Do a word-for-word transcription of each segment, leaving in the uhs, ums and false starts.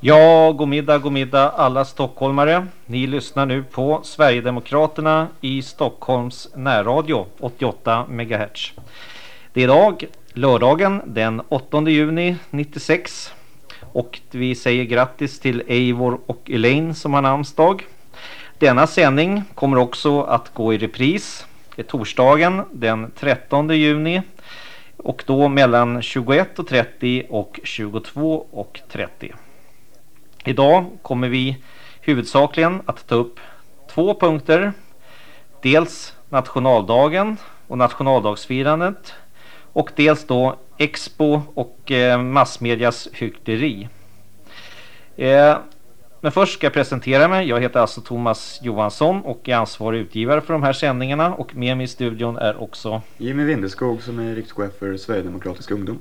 Ja, god middag, god middag alla stockholmare. Ni lyssnar nu på Sverigedemokraterna i Stockholms närradio åttioåtta megahertz. Det är idag, lördagen den åttonde juni nittiosex. Och vi säger grattis till Eivor och Elaine som har namnsdag. Denna sändning kommer också att gå i repris. Det är torsdagen den trettonde juni. Och då mellan tjugoett och trettio och tjugotvå och trettio. Idag kommer vi huvudsakligen att ta upp två punkter. Dels nationaldagen och nationaldagsfirandet. Och dels då Expo och eh, massmedias hyckleri. Eh, men först ska jag presentera mig. Jag heter alltså Thomas Johansson och är ansvarig utgivare för de här sändningarna. Och med mig i studion är också Jimmy Windeskog som är rikschef för Sverigedemokratisk ungdom.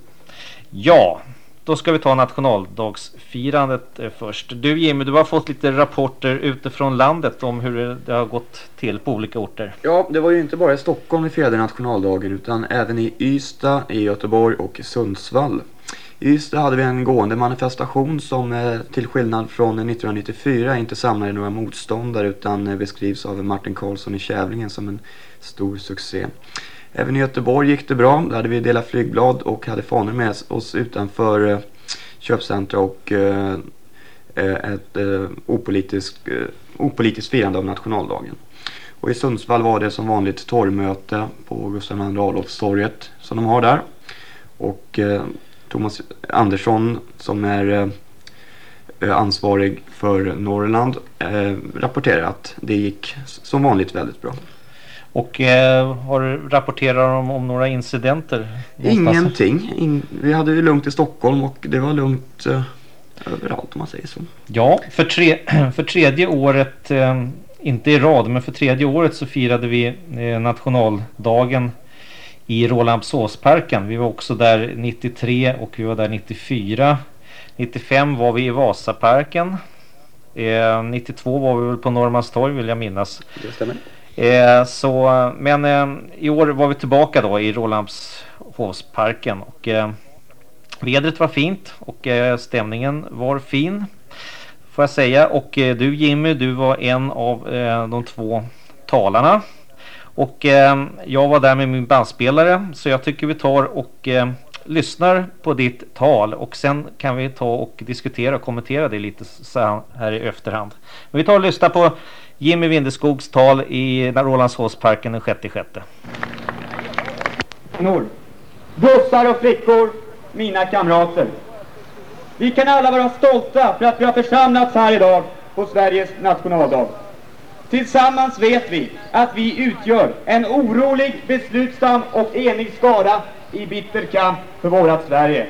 Ja, då ska vi ta nationaldagsfirandet eh, först. Du Jimmy, du har fått lite rapporter utifrån landet om hur det har gått till på olika orter. Ja, det var ju inte bara i Stockholm vi firade nationaldagen utan även i Ystad, i Göteborg och i Sundsvall. I Ystad hade vi en gående manifestation som eh, till skillnad från nittonhundranittiofyra inte samlade några motståndare utan eh, beskrivs av Martin Karlsson i Kävlingen som en stor succé. Även i Göteborg gick det bra. Där hade vi delat flygblad och hade fanor med oss utanför eh, köpcentra och eh, ett eh, opolitiskt, eh, opolitiskt firande av nationaldagen. Och i Sundsvall var det som vanligt torgmöte på Gustav II Adolfstorget som de har där. Och eh, Thomas Andersson som är eh, ansvarig för Norrland eh, rapporterar att det gick som vanligt väldigt bra. Och eh, har rapporterat om, om några incidenter? Ingenting. In, vi hade ju lugnt i Stockholm och det var lugnt eh, överallt om man säger så. Ja, för, tre, för tredje året, eh, inte i rad, men för tredje året så firade vi eh, nationaldagen i Rålambshovsparken. Vi var också där nittiotre och vi var där nittiofyra. nittiofem var vi i Vasaparken. Eh, nittiotvå var vi väl på Norrmalmstorg vill jag minnas. Det stämmer. Eh, så, men eh, i år var vi tillbaka då i Rålambshovsparken och eh, vädret var fint och eh, stämningen var fin får jag säga. Och eh, du Jimmy, du var en av eh, de två talarna och eh, jag var där med min bandspelare så jag tycker vi tar och eh, lyssnar på ditt tal och sen kan vi ta och diskutera och kommentera det lite så här i efterhand. Men vi tar och lyssnar på Jimmy Windeskogs tal i Rålambshovsparken den sjätte sjätte. Norr. Bussar och flickor, mina kamrater. Vi kan alla vara stolta för att vi har församlats här idag på Sveriges nationaldag. Tillsammans vet vi att vi utgör en orolig, beslutsam och enig skara i bitter kamp för vårat Sverige.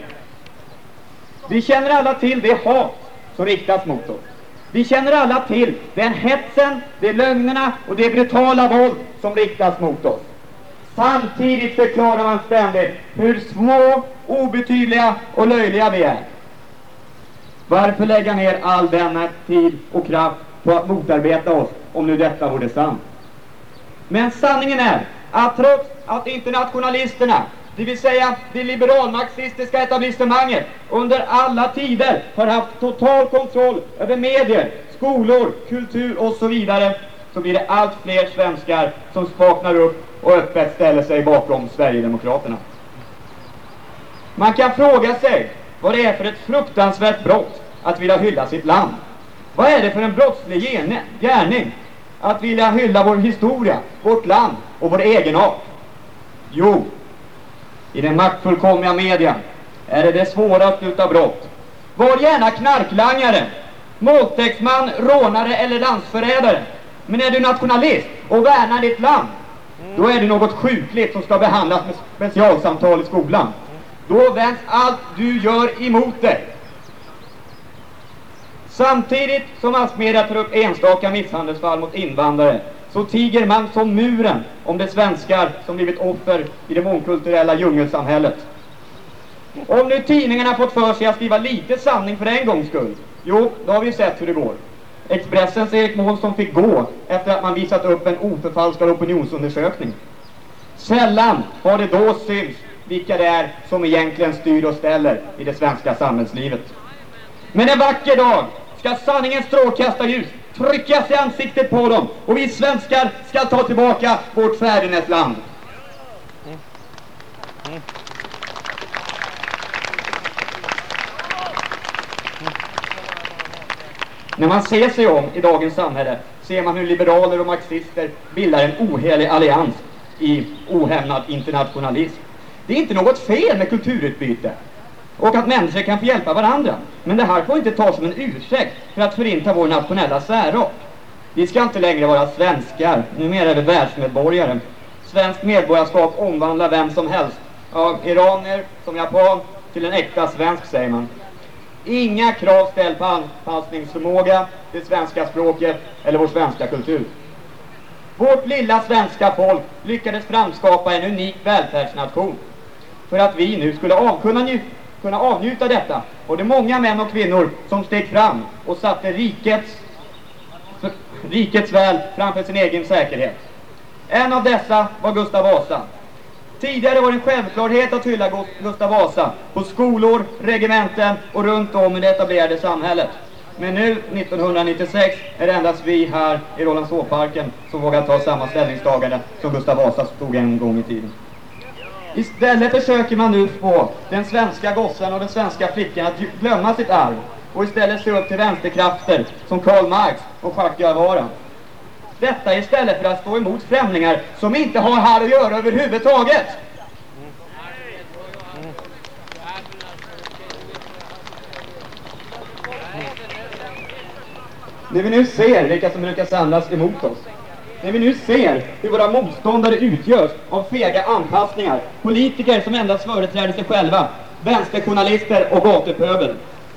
Vi känner alla till det hat som riktas mot oss. Vi känner alla till den hetsen, de lögnerna och det brutala våld som riktas mot oss. Samtidigt förklarar man ständigt hur små, obetydliga och löjliga vi är. Varför lägga ner all denna tid och kraft på att motarbeta oss om nu detta vore sant? Men sanningen är att trots att internationalisterna, det vill säga det liberalmarxistiska etablissemanget, under alla tider har haft total kontroll över medier, skolor, kultur och så vidare, så blir det allt fler svenskar som spaknar upp och öppet ställer sig bakom Sverigedemokraterna. Man kan fråga sig vad det är för ett fruktansvärt brott att vilja hylla sitt land. Vad är det för en brottslig gärning att vilja hylla vår historia, vårt land och vår egenart? Jo, i den maktfullkomliga media är det det svåraste utav brott. Var gärna knarklangare, måltäktsman, rånare eller landsförrädare. Men är du nationalist och värnar ditt land, då är det något sjukligt som ska behandlas med specialsamtal i skolan. Då vänds allt du gör emot dig. Samtidigt som massmedia tar upp enstaka misshandelsfall mot invandrare, så tiger man som muren om de svenskar som blivit offer i det mångkulturella djungelsamhället. Om nu tidningarna fått för sig att skriva lite sanning för en gångs skull, jo, då har vi sett hur det går. Expressens Erik Månsson fick gå efter att man visat upp en oförfalskad opinionsundersökning. Sällan har det då syns vilka det är som egentligen styr och ställer i det svenska samhällslivet. Men en vacker dag ska sanningens strålkastarljus tryckas i ansiktet på dem och vi svenskar ska ta tillbaka vårt fädernesland. Mm. Mm. Mm. När man ser sig om i dagens samhälle ser man hur liberaler och marxister bildar en ohelig allians i ohämmad internationalism. Det är inte något fel med kulturutbyte och att människor kan få hjälpa varandra. Men det här får inte tas som en ursäkt för att förinta vår nationella särart. Vi ska inte längre vara svenskar, numera är vi världsmedborgare. Svensk medborgarskap omvandlar vem som helst, ja, iranier som japan, till en äkta svensk, säger man. Inga krav ställs på anpassningsförmåga, det svenska språket eller vår svenska kultur. Vårt lilla svenska folk lyckades framskapa en unik välfärdsnation. För att vi nu skulle av, kunna, nju, kunna avnjuta detta och det många män och kvinnor som steg fram och satte rikets, för, rikets väl framför sin egen säkerhet. En av dessa var Gustav Vasa. Tidigare var det en självklarhet att hylla Gustav Vasa på skolor, regementen och runt om i det etablerade samhället. Men nu, nittonhundranittiosex, är det endast vi här i Rålambshovsparken som vågar ta samma ställningstagande som Gustav Vasa stod en gång i tiden. Istället försöker man nu få den svenska gossen och den svenska flickan att glömma sitt arv och istället se upp till vänsterkrafter som Karl Marx och Jacques Guevara. Detta istället för att stå emot främlingar som inte har här att göra överhuvudtaget. När vi nu ser vilka som brukar samlas emot oss, när vi nu ser hur våra motståndare utgörs av fega anpassningar, politiker som endast företräder sig själva, vänsterjournalister och gatupöbel.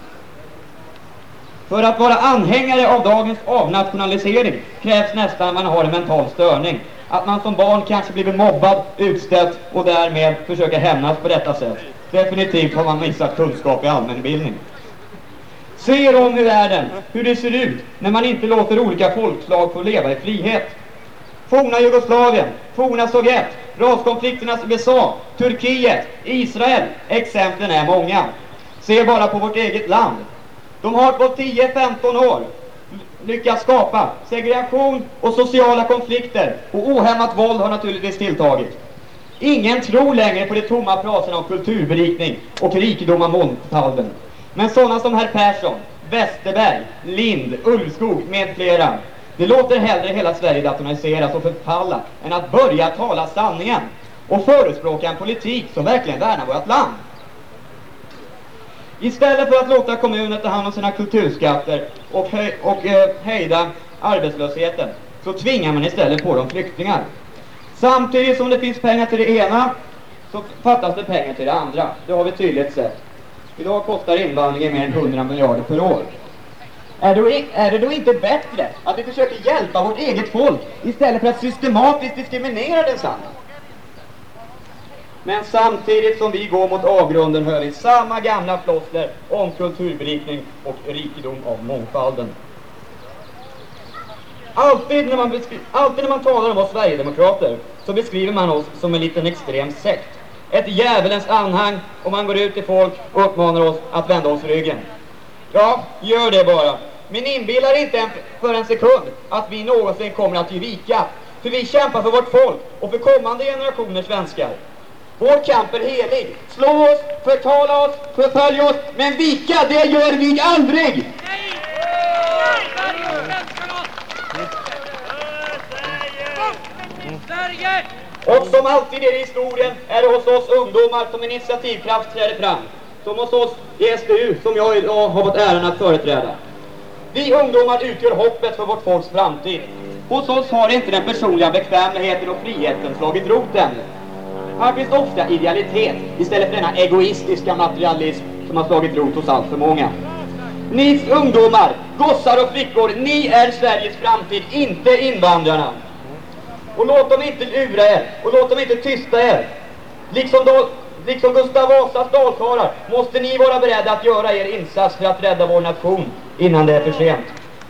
För att vara anhängare av dagens avnationalisering krävs nästan att man har en mental störning. Att man som barn kanske blivit mobbad, utstött och därmed försöker hämnas på detta sätt. Definitivt har man missat kunskap i allmänbildning. Se er om i världen hur det ser ut när man inte låter olika folkslag få leva i frihet. Forna Jugoslavien, forna Sovjet, raskonflikternas U S A, Turkiet, Israel, exemplen är många. Se bara på vårt eget land. De har på tio femton år lyckats skapa segregation och sociala konflikter och ohämmat våld har naturligtvis tilltagit. Ingen tror längre på de tomma fraserna om kulturberikning och rikedom av mångfalden. Men sådana som herr Persson, Westerberg, Lind, Ulvskog med flera, det låter hellre hela Sverige datoriseras och förfalla än att börja tala sanningen och förespråka en politik som verkligen värnar vårt land. Istället för att låta kommuner ta hand om sina kulturskatter och, höj, och eh, hejda arbetslösheten så tvingar man istället på dem flyktingar. Samtidigt som det finns pengar till det ena så fattas det pengar till det andra. Det har vi tydligt sett. Idag kostar invandringen mer än hundra miljarder per år. Är det, är det då inte bättre att vi försöker hjälpa vårt eget folk istället för att systematiskt diskriminera densamma? Men samtidigt som vi går mot avgrunden hör vi samma gamla floskler om kulturberikning och rikedom av mångfalden. Alltid när, man beskri- alltid när man talar om oss Sverigedemokrater så beskriver man oss som en liten extrem sekt. Ett djävulens anhang och man går ut till folk och uppmanar oss att vända oss ryggen. Ja, gör det bara. Men inbillar inte en för en sekund att vi någonsin kommer att ge vika. För vi kämpar för vårt folk och för kommande generationer svenskar. Vår kamp är helig. Slå oss, förtala oss, förfölj oss, men vika, det gör vi aldrig! Och som alltid i historien är det hos oss ungdomar som initiativkraft träder fram. Som hos oss i S D U som jag idag har fått äran att företräda. Vi ungdomar utgör hoppet för vårt folks framtid. Hos oss har inte den personliga bekvämligheten och friheten slagit roten. Här finns ofta idealitet istället för denna egoistiska materialism som har slagit rot hos allt för många. Ni ungdomar, gossar och flickor, ni är Sveriges framtid, inte invandrarna. Och låt dem inte lura er, och låt dem inte tysta er. Liksom, då, liksom Gustav Vasas dalkarlar måste ni vara beredda att göra er insats för att rädda vår nation innan det är för sent.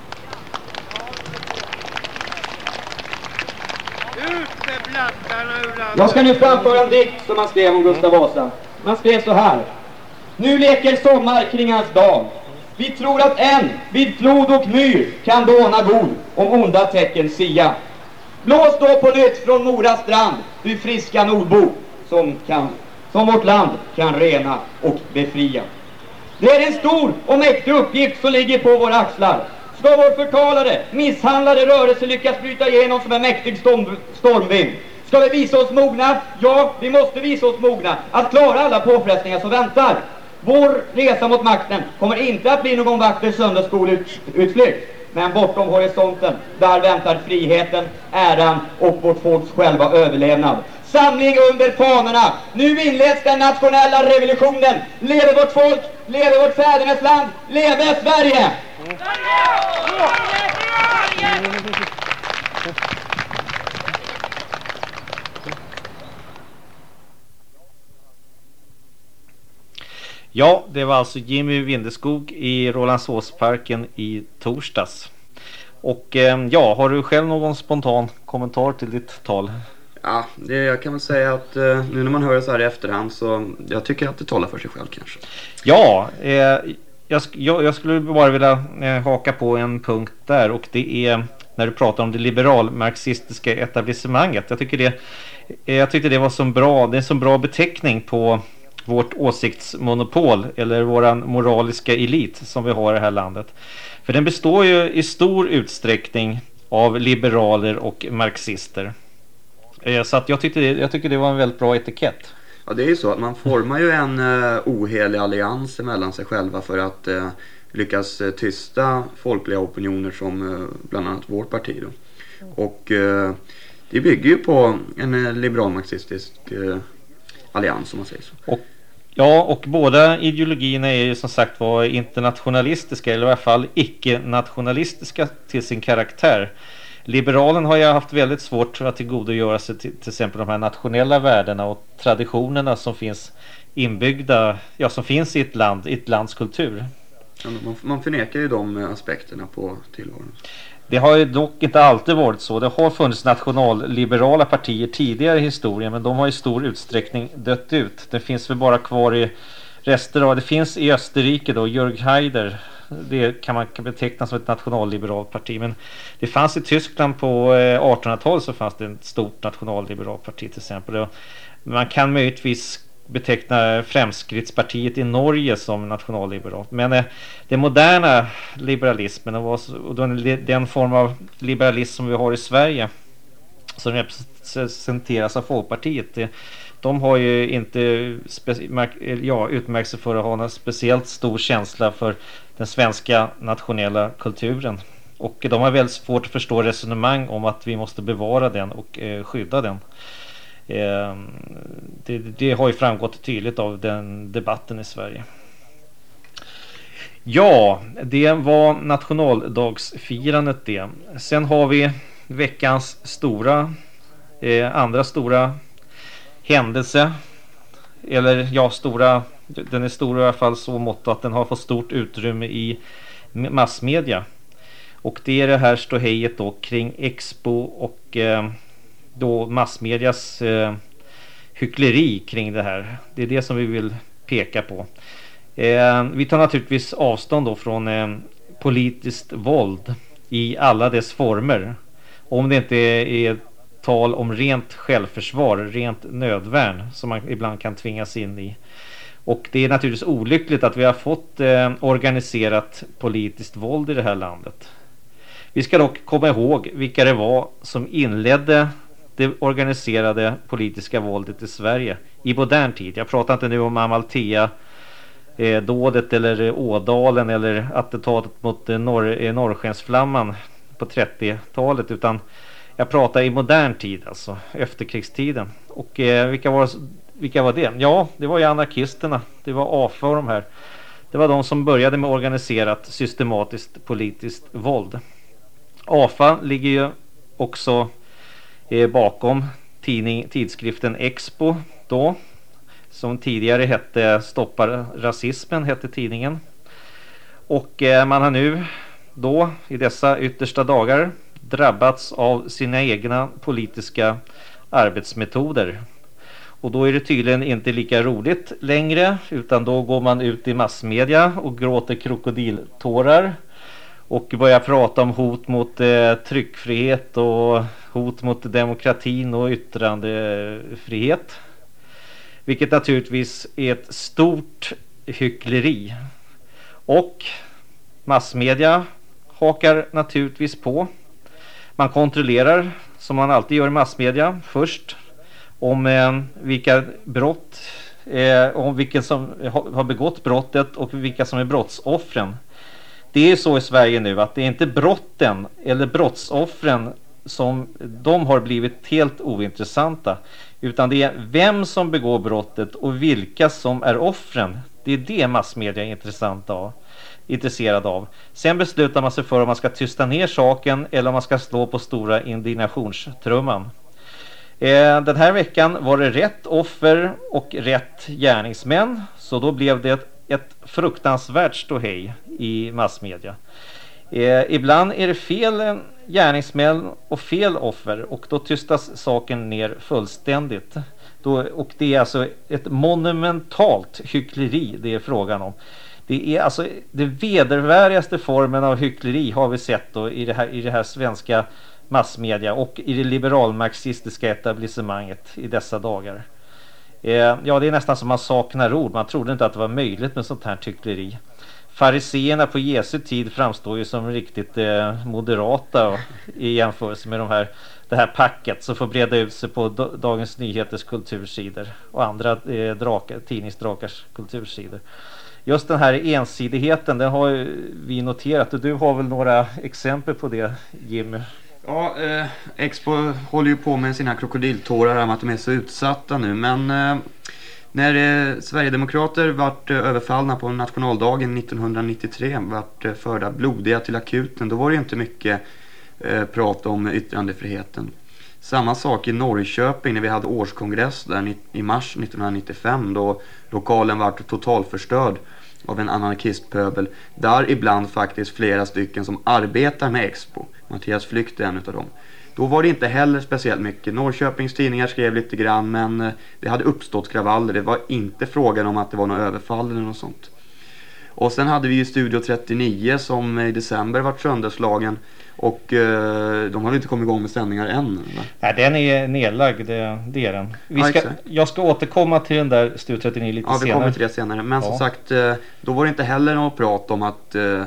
Jag ska nu framföra en dikt som man skrev om Gustav Vasa. Man skrev så här: nu leker sommar kring hans dag. Vi tror att en vid flod och myr kan dåna god om onda tecken sia. Blås då på nytt från Mora strand, du friska nordbo som, kan, som vårt land kan rena och befria. Det är en stor och mäktig uppgift som ligger på våra axlar. Ska vår förtalare, misshandlade rörelse lyckas bryta igenom som en mäktig storm, stormvind? Ska vi visa oss mogna? Ja, vi måste visa oss mogna att klara alla påfrestningar som väntar. Vår resa mot makten kommer inte att bli någon vacker söndagsskoleutflykt. Men bortom horisonten, där väntar friheten, äran och vårt folks själva överlevnad. Samling under fanorna. Nu inleds den nationella revolutionen. Leve vårt folk, leve vårt fädernesland, leve Sverige! Ja, det var alltså Jimmy Vindeskog i Rålambshovsparken i torsdags. Och eh, ja, har du själv någon spontan kommentar till ditt tal? Ja, det, jag kan väl säga att eh, nu när man hör det så här i efterhand så jag tycker att det talar för sig själv kanske. Ja, eh, jag, jag, jag skulle bara vilja eh, haka på en punkt där, och det är när du pratar om det liberal-marxistiska etablissemanget. Jag tycker det, eh, jag tyckte det var så bra, det är en så bra beteckning på vårt åsiktsmonopol eller våran moraliska elit som vi har i det här landet. För den består ju i stor utsträckning av liberaler och marxister. Så att jag tyckte det, jag tycker det var en väldigt bra etikett. Ja, det är ju så att man formar ju en uh, ohelig allians mellan sig själva för att uh, lyckas uh, tysta folkliga opinioner som uh, bland annat vårt parti då. Och uh, det bygger ju på en uh, liberal-marxistisk uh, allians om man säger så. Och ja, och båda ideologierna är ju som sagt var internationalistiska, eller i alla fall icke-nationalistiska till sin karaktär. Liberalen har ju haft väldigt svårt att tillgodogöra sig till, till exempel de här nationella värdena och traditionerna som finns inbyggda, ja, som finns i ett land, i ett lands kultur. Ja, man, man förnekar ju de aspekterna på tillvaron. Det har ju dock inte alltid varit så. Det har funnits nationalliberala partier tidigare i historien, men de har i stor utsträckning dött ut. Det finns väl bara kvar i rester av, det finns i Österrike då, Jörg Haider. Det kan man beteckna som ett nationalliberalt parti, men det fanns i Tyskland på artonhundratalet så fanns det ett stort nationalliberalt parti till exempel. Man kan möjligtvis beteckna Fremskrittspartiet i Norge som nationalliberalt, men eh, den moderna liberalismen och, och den, den form av liberalism som vi har i Sverige som representeras av Folkpartiet, det, de har ju inte speci- ja, utmärkt sig för att ha en speciellt stor känsla för den svenska nationella kulturen, och de har väldigt svårt att förstå resonemang om att vi måste bevara den och eh, skydda den. Eh, det, det har ju framgått tydligt av den debatten i Sverige. Ja, det var nationaldagsfirandet det. Sen har vi veckans stora eh, andra stora händelse, eller ja, stora, den är stor i alla fall så mått att den har fått stort utrymme i massmedia, och det är det här ståhejet då kring Expo och eh, då massmedias eh, hyckleri kring det här. Det är det som vi vill peka på. Eh, vi tar naturligtvis avstånd då från eh, politiskt våld i alla dess former, om det inte är, är tal om rent självförsvar, rent nödvärn som man ibland kan tvingas in i. Och det är naturligtvis olyckligt att vi har fått eh, organiserat politiskt våld i det här landet. Vi ska dock komma ihåg vilka det var som inledde det organiserade politiska våldet i Sverige i modern tid. Jag pratar inte nu om Amalthea eh, dådet eller Ådalen eller attentatet mot eh, norr, eh, Norrskensflamman på trettiotalet, utan jag pratar i modern tid, alltså efterkrigstiden. Och eh, vilka, var, vilka var det? Ja, det var ju anarkisterna. Det var A F A och de här. Det var de som började med organiserat systematiskt politiskt våld. A F A ligger ju också eh, bakom tidning, tidskriften Expo då, som tidigare hette Stoppa rasismen, hette tidningen. Och eh, man har nu då i dessa yttersta dagar drabbats av sina egna politiska arbetsmetoder. Och då är det tydligen inte lika roligt längre, utan då går man ut i massmedia och gråter krokodiltårar och börjar prata om hot mot eh, tryckfrihet och hot mot demokratin och yttrandefrihet. Vilket naturligtvis är ett stort hyckleri. Och massmedia hakar naturligtvis på. Man kontrollerar, som man alltid gör i massmedia, först om eh, vilka brott, eh, om vilka som har begått brottet och vilka som är brottsoffren. Det är så i Sverige nu att det är inte brotten eller brottsoffren som de har blivit helt ointressanta, utan det är vem som begår brottet och vilka som är offren. Det är det massmedia är intressant av, intresserad av. Sen beslutar man sig för om man ska tysta ner saken eller om man ska slå på stora indignationstrumman. Eh, den här veckan var det rätt offer och rätt gärningsmän, så då blev det ett, ett fruktansvärt ståhej i massmedia. Eh, ibland är det fel gärningsmän och fel offer och då tystas saken ner fullständigt. Då, och det är alltså ett monumentalt hyckleri det är frågan om. Det är alltså det vedervärdigaste formen av hyckleri har vi sett då i det här, i det här svenska massmedia och i det liberalmarxistiska etablissemanget i dessa dagar. Eh, ja, det är nästan som man saknar ord. Man trodde inte att det var möjligt med sånt här hyckleri. Fariseerna på Jesu tid framstår ju som riktigt eh, moderata och, i jämförelse med de här, det här packet som får breda ut sig på do, Dagens Nyheters kultursidor och andra eh, draka, tidningsdrakars kultursidor. Just den här ensidigheten, den har vi noterat och du har väl några exempel på det, Jimmy? Ja, eh, Expo håller ju på med sina krokodiltårar om att de är så utsatta nu, men eh, när eh, Sverigedemokrater vart eh, överfallna på nationaldagen nittonhundranittiotre, vart eh, förda blodiga till akuten, då var det inte mycket eh, prat om yttrandefriheten. Samma sak i Norrköping när vi hade årskongress där i mars nittonhundranittiofem, då lokalen var totalförstörd av en anarkistpöbel. Där ibland faktiskt flera stycken som arbetar med Expo. Mattias Flykt är en av dem. Då var det inte heller speciellt mycket. Norrköpings tidningar skrev lite grann, men det hade uppstått kravaller. Det var inte frågan om att det var något överfall eller något sånt. Och sen hade vi ju Studio trettionio som i december var sönderslagen. Och eh, de har inte kommit igång med sändningar än. Va? Nej, den är nedlagd, det, det är den. Vi ska, ja, jag ska återkomma till den där Studio trettionio lite senare. Ja, vi kommer till det senare. Men ja, som sagt, eh, då var det inte heller något prat om att, eh,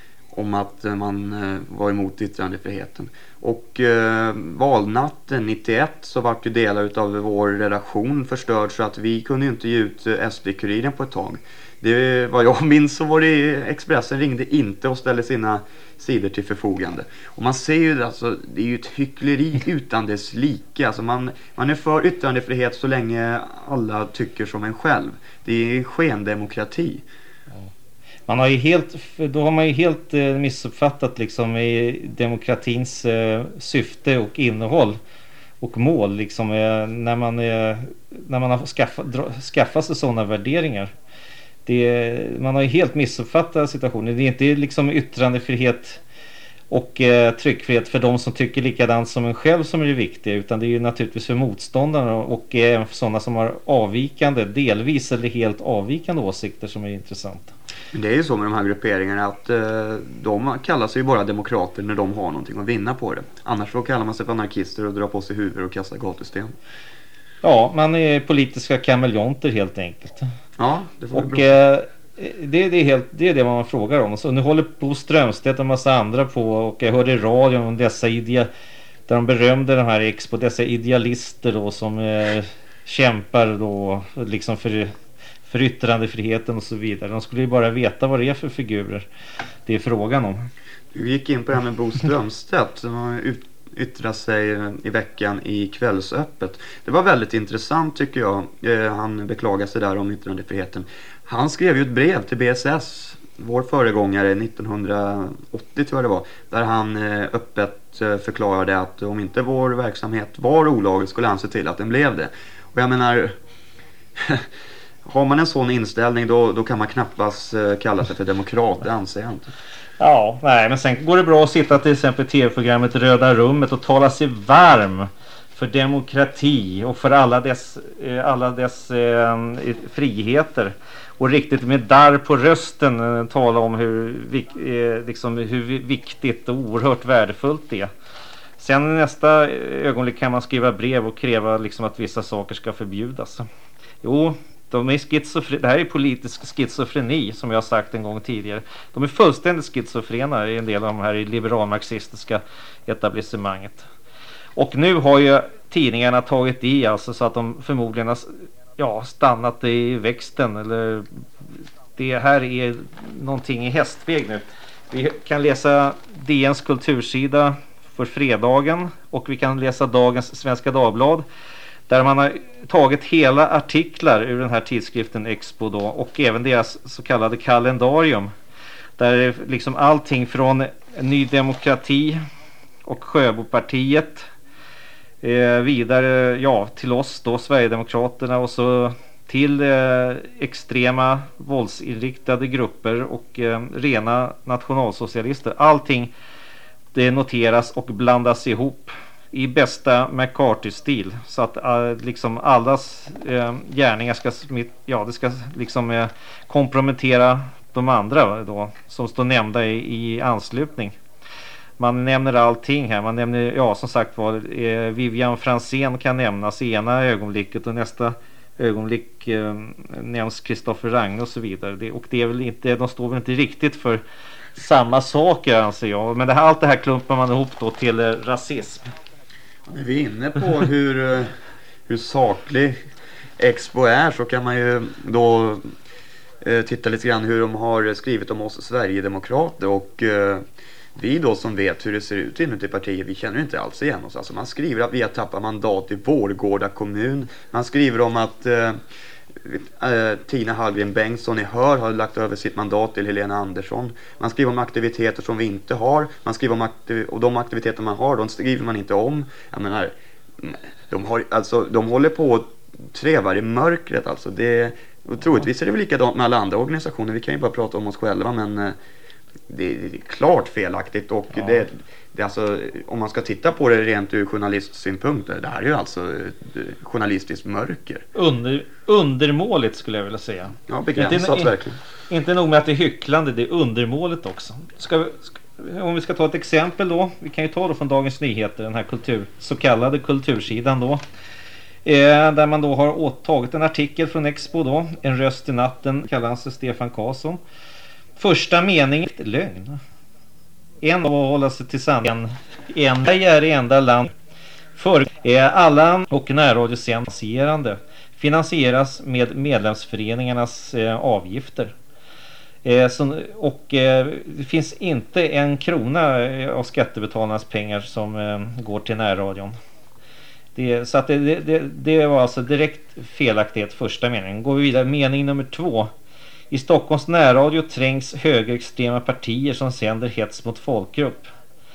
om att man eh, var emot yttrandefriheten. Och eh, valnatten nittioett så var det delar av vår redaktion förstörd så att vi kunde inte ge ut eh, S D-kuriren på ett tag. Det, vad jag minns så var det Expressen ringde inte och ställde sina sidor till förfogande. Och man ser ju alltså, det är ju ett hyckleri utan dess like. Alltså man, man är för yttrandefrihet så länge alla tycker som en själv. Det är skendemokrati. Man har ju helt, då har man ju helt eh, missuppfattat liksom i demokratins eh, syfte och innehåll och mål liksom eh, när man eh, när man har skaffat, dra, skaffat sig sådana värderingar. Det, man har ju helt missuppfattat situationen. Det är inte liksom yttrandefrihet och eh, tryckfrihet för de som tycker likadant som en själv som är det viktiga, utan det är ju naturligtvis för motståndarna och eh, sådana som har avvikande, delvis eller helt avvikande åsikter som är intressanta. Det är ju så med de här grupperingarna att eh, de kallar sig ju bara demokrater när de har någonting att vinna på det. Annars så kallar man sig för anarkister och drar på sig huvud och kastar gatsten. Ja, man är politiska kameleonter helt enkelt. Ja, det får och eh, det, det, är helt, det är det man frågar om. Så nu håller Bo Strömstedt och en massa andra på, och jag hörde i radion om dessa idea, där de berömde den här Expo, dessa idealister då som eh, kämpar då liksom för, för yttrandefriheten och så vidare. De skulle ju bara veta vad det är för figurer det är frågan om. Du gick in på det här med Bo Strömstedt som har ut yttra sig i veckan i Kvällsöppet. Det var väldigt intressant tycker jag. Eh, han beklagade sig där om yttrandefriheten. Han skrev ju ett brev till B S S, vår föregångare nittonhundraåttio tror jag det var, där han eh, öppet eh, förklarade att om inte vår verksamhet var olaglig skulle han se till att den blev det. Och jag menar har man en sån inställning då, då kan man knappast eh, kalla sig för demokrat, det anser jag inte. Ja, nej, men sen går det bra att sitta till exempel i tv-programmet Röda rummet och tala sig varm för för demokrati och för alla dess, alla dess eh, friheter. Och riktigt med darr på rösten eh, tala om hur, eh, liksom, hur viktigt och oerhört värdefullt det är. Sen i nästa ögonblick kan man skriva brev och kräva liksom, att vissa saker ska förbjudas. Jo, de är schizofre- det här är politisk schizofreni som jag har sagt en gång tidigare. De är fullständigt schizofrena i en del av de här liberalmarxistiska etablissemanget. Och nu har ju tidningarna tagit i alltså så att de förmodligen har ja, stannat i växten. Eller det här är någonting i hästväg nu. Vi kan läsa D N:s kultursida för fredagen och vi kan läsa dagens Svenska Dagblad där man har tagit hela artiklar ur den här tidskriften Expo då, och även deras så kallade kalendarium där liksom allting från Ny Demokrati och Sjöbopartiet eh, vidare ja, till oss då Sverigedemokraterna och så till eh, extrema våldsinriktade grupper och eh, rena nationalsocialister. Allting det noteras och blandas ihop i bästa McCarthy-stil så att uh, liksom allas uh, gärningar ska smitt, ja, det ska liksom uh, kompromettera de andra då, som står nämnda i, i anslutning. Man nämner allting här. Man nämner, ja som sagt var, uh, Vivian Franzén kan nämnas i ena ögonblicket och nästa ögonblick uh, nämns Kristoffer Ragne och så vidare. Det, och det är väl inte, de står väl inte riktigt för samma saker anser jag. Men det här, allt det här klumpar man ihop då till uh, rasism. När vi är inne på hur, hur saklig Expo är så kan man ju då eh, titta lite grann hur de har skrivit om oss Sverigedemokrater och eh, vi då som vet hur det ser ut inuti partiet, vi känner inte alls igen oss. Alltså man skriver att vi har tappat mandat i Vårgårda kommun. Man skriver om att eh, eh, Tina Hallgren Bengtsson i Hör har lagt över sitt mandat till Helena Andersson. Man skriver om aktiviteter som vi inte har. Man skriver om aktiv- och de aktiviteter man har, de skriver man inte om. Jag menar, de, har, alltså, de håller på att träva i mörkret. Alltså. Det, och troligtvis är det väl likadant med alla andra organisationer. Vi kan ju bara prata om oss själva, men eh, det är klart felaktigt. Och ja. det, det är alltså, om man ska titta på det rent ur journalistsynpunkt, det här är ju alltså journalistiskt mörker. Under, undermåligt skulle jag vilja säga. Ja, begränsat inte, verkligen. Inte nog med att det är hycklande, det är undermåligt också. Ska vi, ska, om vi ska ta ett exempel då, vi kan ju ta då från Dagens Nyheter, den här kultur, så kallade kultursidan då. Eh, där man då har åtagit en artikel från Expo då, En röst i natten, kallar han sig Stefan Karlsson. Första meningen, lögn. En av att hålla sig till sanningen. En är det enda land. För är alla och närradiofinansierande finansieras med medlemsföreningarnas eh, avgifter. Eh, så, och eh, det finns inte en krona av skattebetalarnas pengar som eh, går till närradion. Det, så att det, det, det var alltså direkt felaktighet första meningen. Går vi vidare, mening nummer två. I Stockholms närradio trängs högerextrema partier som sänder hets mot folkgrupp.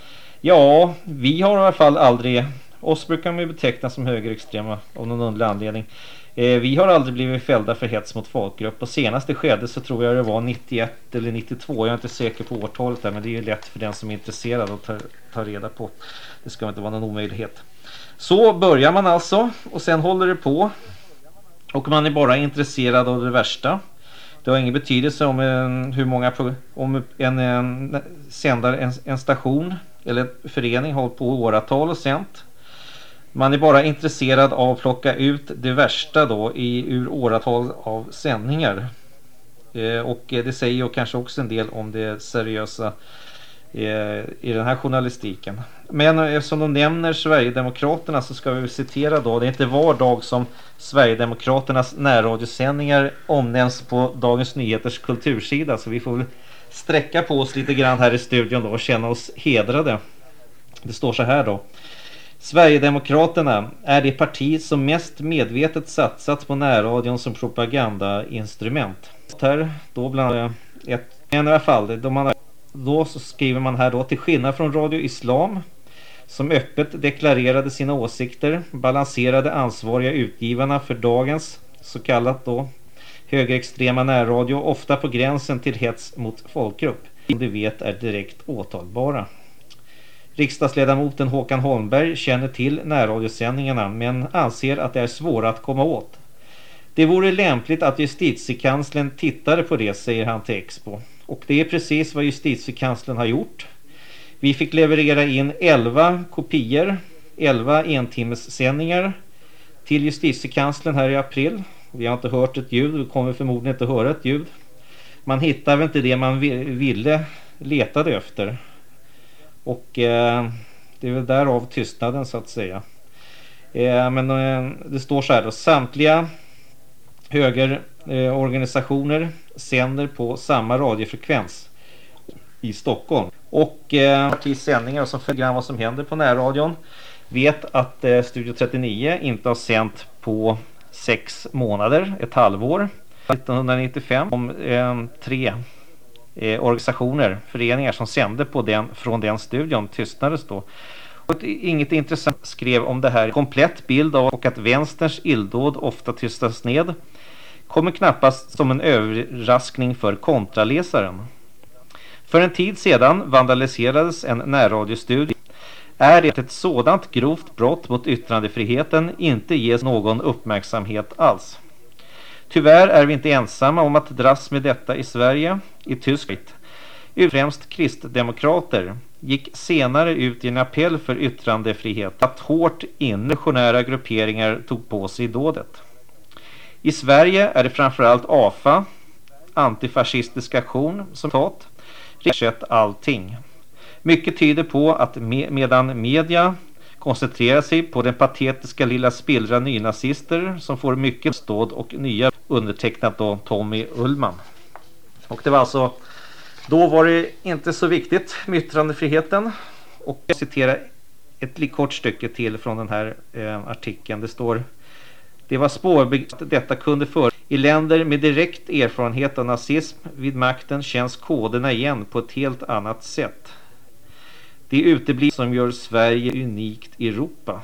Ja, vi har i alla fall aldrig, oss brukar man ju beteckna som högerextrema av någon underlig anledning. Eh, vi har aldrig blivit fällda för hets mot folkgrupp. Och senaste skedde så tror jag det var nittioett eller nittiotvå. Jag är inte säker på årtalet där, men det är ju lätt för den som är intresserad att ta, ta reda på. Det ska inte vara någon omöjlighet. Så börjar man alltså och sen håller det på. Och man är bara intresserad av det värsta. Det har ingen betydelse om en, hur många om en, en sändare, en, en station eller en förening håller på åratal och sänt. Man är bara intresserad av att plocka ut det värsta då i, ur åratal av sändningar. Eh, och det säger ju kanske också en del om det seriösa eh, i den här journalistiken. Men eftersom de nämner Sverigedemokraterna så ska vi citera då. Det är inte var dag som Sverigedemokraternas närradiosändningar omnämns på Dagens Nyheters kultursida. Så vi får väl sträcka på oss lite grann här i studion då och känna oss hedrade. Det står så här då. Sverigedemokraterna är det parti som mest medvetet satsat på närradion som propagandainstrument. Här då bland ett, men i alla fall, då, man, då så skriver man här då, till skillnad från Radio Islam som öppet deklarerade sina åsikter, balanserade ansvariga utgivarna för dagens så kallat då högerextrema närradio ofta på gränsen till hets mot folkgrupp, som de vet är direkt åtalbara. Riksdagsledamoten Håkan Holmberg känner till närradiosändningarna men anser att det är svåra att komma åt. Det vore lämpligt att justitiekanslern tittade på det, säger han till Expo. Och det är precis vad justitiekanslern har gjort. Vi fick leverera in elva kopior, elva entimmes-sändningar till justitiekanslern här i april. Vi har inte hört ett ljud, vi kommer förmodligen inte höra ett ljud. Man hittar väl inte det man ville, letade efter. Och eh, det är väl därav tystnaden så att säga. Eh, men eh, det står så här då, samtliga högerorganisationer eh, sänder på samma radiofrekvens i Stockholm. Och eh, partisändningar som följer vad som händer på närradion vet att eh, Studio trettionio inte har sänt på sex månader, ett halvår. nittonhundranittiofem om eh, tre eh, organisationer, föreningar som sände på den, från den studion tystnades då. Och inget intressant skrev om det här. Komplett bild av och att vänsterns illdåd ofta tystas ned kommer knappast som en överraskning för kontraläsaren. För en tid sedan vandaliserades en närradiostudio. Är det ett sådant grovt brott mot yttrandefriheten inte ges någon uppmärksamhet alls. Tyvärr är vi inte ensamma om att dras med detta i Sverige. I Tyskland, främst kristdemokrater, gick senare ut i en appell för yttrandefrihet att hårt inreaktionära grupperingar tog på sig dådet. I Sverige är det framförallt A F A, antifascistisk aktion, som tat ersätt allting. Mycket tyder på att med, medan media koncentrerar sig på den patetiska lilla spillra nynazister som får mycket stöd och nya undertecknat av Tommy Ullman. Och det var alltså, då var det inte så viktigt med yttrandefriheten. Och jag citerar ett kort stycke till från den här eh, artikeln. Det står: det var spårbyggt att detta kunde för i länder med direkt erfarenhet av nazism vid makten känns koderna igen på ett helt annat sätt. Det uteblir som gör Sverige unikt i Europa.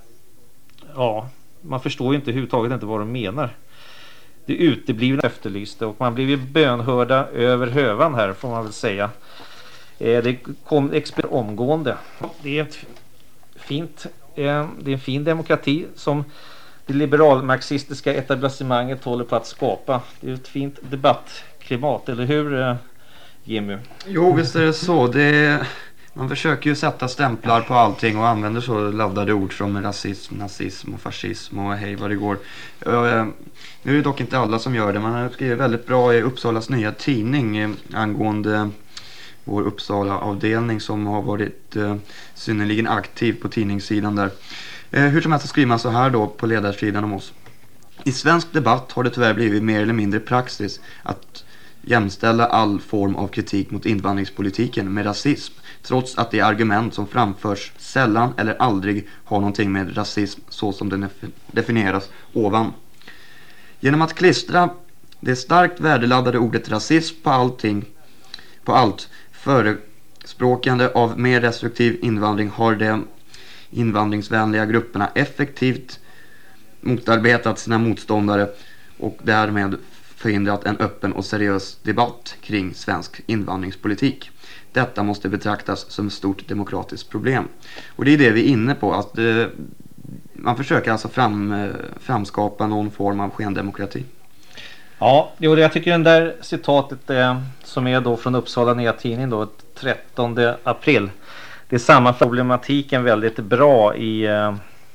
Ja, man förstår ju inte överhuvudtaget inte vad de menar. Det uteblivna efterlyste och man blev ju bönhörda över hövan här får man väl säga. Eh, det kom expert omgående. Det är ett fint, eh, det är en fin demokrati som det liberalmarxistiska etablissemanget håller på att skapa. Det är ett fint debattklimat, eller hur eh, Jimmy? Jo, visst är det så. Det är... Man försöker ju sätta stämplar på allting och använder så laddade ord som rasism, nazism och fascism och hej vad det går. Nu är det dock inte alla som gör det. Man har skrivit väldigt bra i Uppsalas nya tidning angående vår Uppsala-avdelning som har varit synnerligen aktiv på tidningssidan där. Hur som helst så skriver man så här då på ledarsidan om oss. I svensk debatt har det tyvärr blivit mer eller mindre praxis att jämställa all form av kritik mot invandringspolitiken med rasism, trots att de argument som framförs sällan eller aldrig har någonting med rasism så som den definieras ovan. Genom att klistra det starkt värdeladdade ordet rasism på allting, på allt förespråkande av mer restriktiv invandring har de invandringsvänliga grupperna effektivt motarbetat sina motståndare och därmed förhindrat en öppen och seriös debatt kring svensk invandringspolitik. Detta måste betraktas som ett stort demokratiskt problem. Och det är det vi är inne på, att eh, man försöker alltså fram, eh, framskapa någon form av skendemokrati. Ja, jo, jag tycker den där citatet eh, som är då från Uppsala Nya Tidning då, trettonde april. Det är samma problematiken väldigt bra i, eh,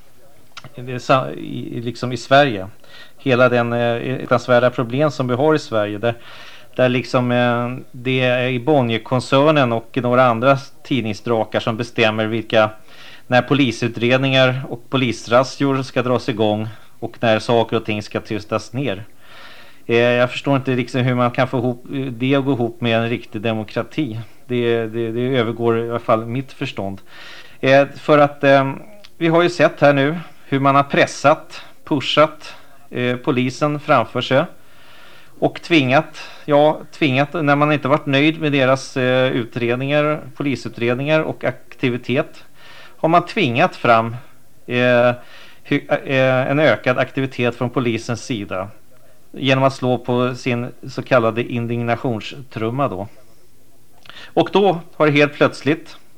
i, liksom i Sverige. Hela den fruktansvärda problem som vi har i Sverige där, där liksom eh, det är i Bonnierkoncernen och några andra tidningsdrakar som bestämmer vilka, när polisutredningar och polisrazzjor ska dras igång och när saker och ting ska tystas ner. Eh, jag förstår inte liksom hur man kan få ihop det att gå ihop med en riktig demokrati. Det, det, det övergår i alla fall mitt förstånd. Eh, för att eh, vi har ju sett här nu hur man har pressat, pushat eh, polisen framför sig och tvingat, ja tvingat när man inte varit nöjd med deras eh, utredningar, polisutredningar och aktivitet, har man tvingat fram eh, hy, eh, en ökad aktivitet från polisens sida genom att slå på sin så kallade indignationstrumma då. Och då har det helt plötsligt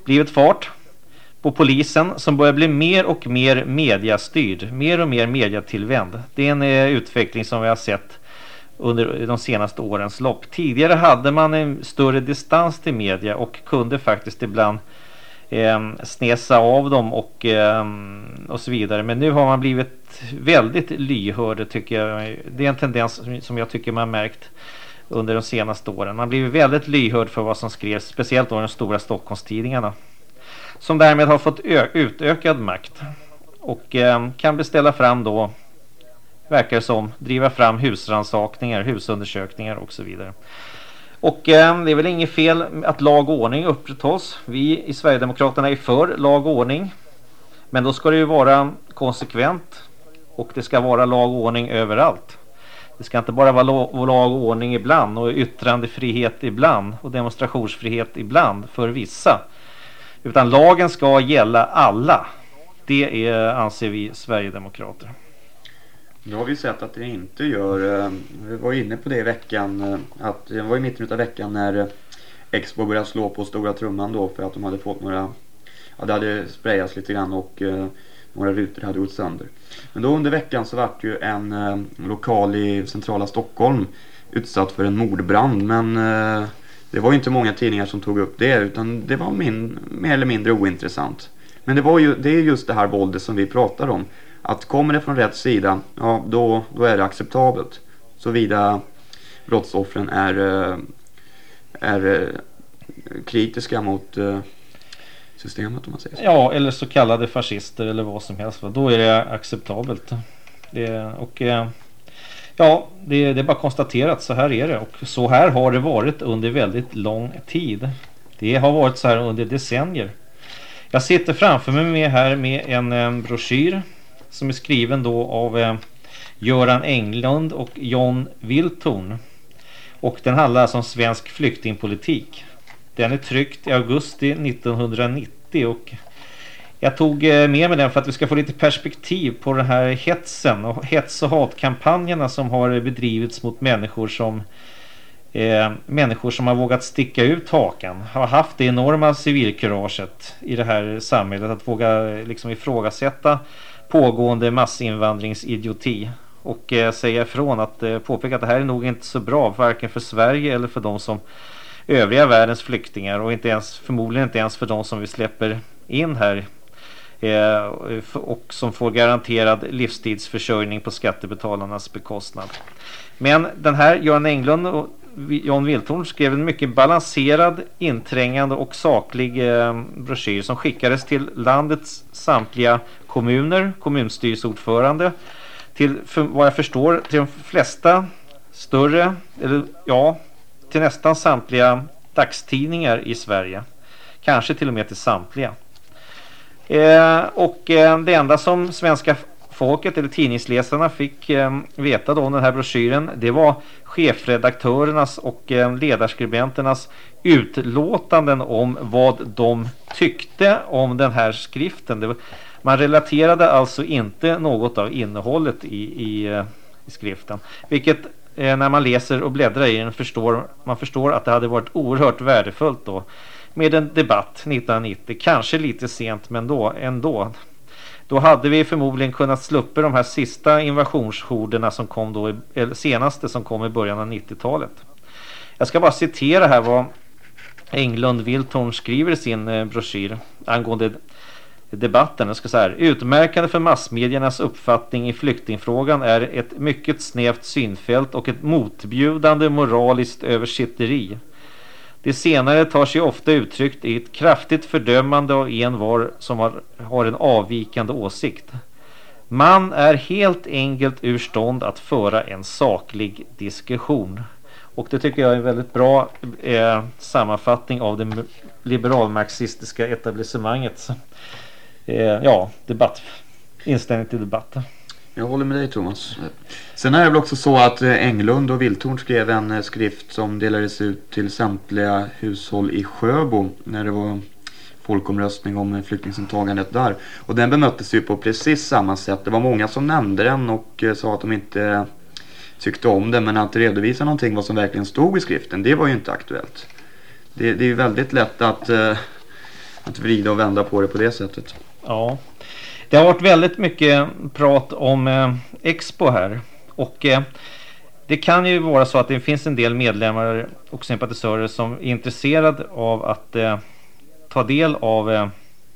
blivit fart på polisen som börjar bli mer och mer mediastyrd, mer och mer mediatillvänd. Det är en eh, utveckling som vi har sett under de senaste årens lopp. Tidigare hade man en större distans till media och kunde faktiskt ibland eh, snäsa av dem och, eh, och så vidare. Men nu har man blivit väldigt lyhörd, tycker jag. Det är en tendens som jag tycker man märkt under de senaste åren. Man blir väldigt lyhörd för vad som skrevs, speciellt av de stora Stockholmstidningarna, som därmed har fått ö- utökad makt och eh, kan beställa fram då, verkar som, driva fram husrannsakningar, husundersökningar och så vidare. Och eh, det är väl inget fel att lag och ordning upprätthålls. Vi i Sverigedemokraterna är för lag och ordning, men då ska det ju vara konsekvent och det ska vara lag och ordning överallt. Det ska inte bara vara lag och ordning ibland och yttrandefrihet ibland och demonstrationsfrihet ibland för vissa. Utan lagen ska gälla alla. Det är, anser vi Sverigedemokrater. Nu har vi sett att det inte gör. Vi var inne på det i veckan. Att det var i mitten av veckan när Expo började slå på stora trumman då för att de hade fått några. Ja, det hade sprayats lite grann och eh, några rutor hade gått sönder. Men då under veckan så vart ju en eh, lokal i centrala Stockholm utsatt för en mordbrand. Men eh, det var ju inte många tidningar som tog upp det, utan det var min, mer eller mindre ointressant. Men det, var ju, det är just det här våldet som vi pratar om. Att kommer det från rätt sida, ja, då, då är det acceptabelt. Såvida brottsoffren är, är kritiska mot systemet, om man säger så. Ja, eller så kallade fascister eller vad som helst. Då är det acceptabelt. Det, och ja, det, det är bara konstaterat, så här är det. Och så här har det varit under väldigt lång tid. Det har varit så här under decennier. Jag sitter framför mig med här med en, en broschyr som är skriven då av eh, Göran Englund och John Wiltorn. Och den handlar alltså om svensk flyktingpolitik. Den är tryckt i augusti nittonhundranittio och jag tog eh, med mig den för att vi ska få lite perspektiv på den här hetsen och hets- och hatkampanjerna som har bedrivits mot människor som Eh, människor som har vågat sticka ut hakan, har haft det enorma civilkuraget i det här samhället att våga liksom ifrågasätta pågående massinvandringsidioti och eh, säga ifrån att eh, påpeka att det här är nog inte så bra varken för Sverige eller för de som övriga världens flyktingar och inte ens, förmodligen inte ens för de som vi släpper in här eh, och som får garanterad livstidsförsörjning på skattebetalarnas bekostnad. Men den här Göran Englund och John Wiltorn skrev en mycket balanserad, inträngande och saklig eh, broschyr som skickades till landets samtliga kommuner, kommunstyrelseordförande, till för, vad jag förstår till de flesta större, eller ja, till nästan samtliga dagstidningar i Sverige. Kanske till och med till samtliga. Eh, och eh, det enda som svenska folket eller tidningsläsarna fick eh, veta då om den här broschyren, det var chefredaktörernas och eh, ledarskribenternas utlåtanden om vad de tyckte om den här skriften. Det var, man relaterade alltså inte något av innehållet i, i, eh, i skriften, vilket eh, när man läser och bläddrar i den förstår, man förstår att det hade varit oerhört värdefullt då med en debatt nittonhundranittio, kanske lite sent men då ändå. Då hade vi förmodligen kunnat sluppa de här sista invasionshorderna som kom då, eller senaste som kom i början av nittiotalet. Jag ska bara citera här vad Englund Wiltorn skriver i sin eh, broschyr angående debatten. Jag ska säga här: utmärkande för massmediernas uppfattning i flyktingfrågan är ett mycket snävt synfält och ett motbjudande moraliskt översitteri. Det senare tar sig ofta uttryckt i ett kraftigt fördömande av en var som har, har en avvikande åsikt. Man är helt enkelt ur stånd att föra en saklig diskussion. Och det tycker jag är en väldigt bra eh, sammanfattning av det liberalmarxistiska etablissemangets eh, ja, debatt, inställning till debatten. Jag håller med dig, Thomas. Sen är det väl också så att Englund och Wiltorn skrev en skrift som delades ut till samtliga hushåll i Sjöbo när det var folkomröstning om flyktingmottagandet där. Och den bemöttes ju på precis samma sätt. Det var många som nämnde den och sa att de inte tyckte om den, men att redovisa någonting vad som verkligen stod i skriften, det var ju inte aktuellt. Det, det är ju väldigt lätt att, att vrida och vända på det på det sättet. Ja, det har varit väldigt mycket prat om eh, Expo här. Och eh, det kan ju vara så att det finns en del medlemmar och sympatisörer som är intresserade av att eh, ta del av eh,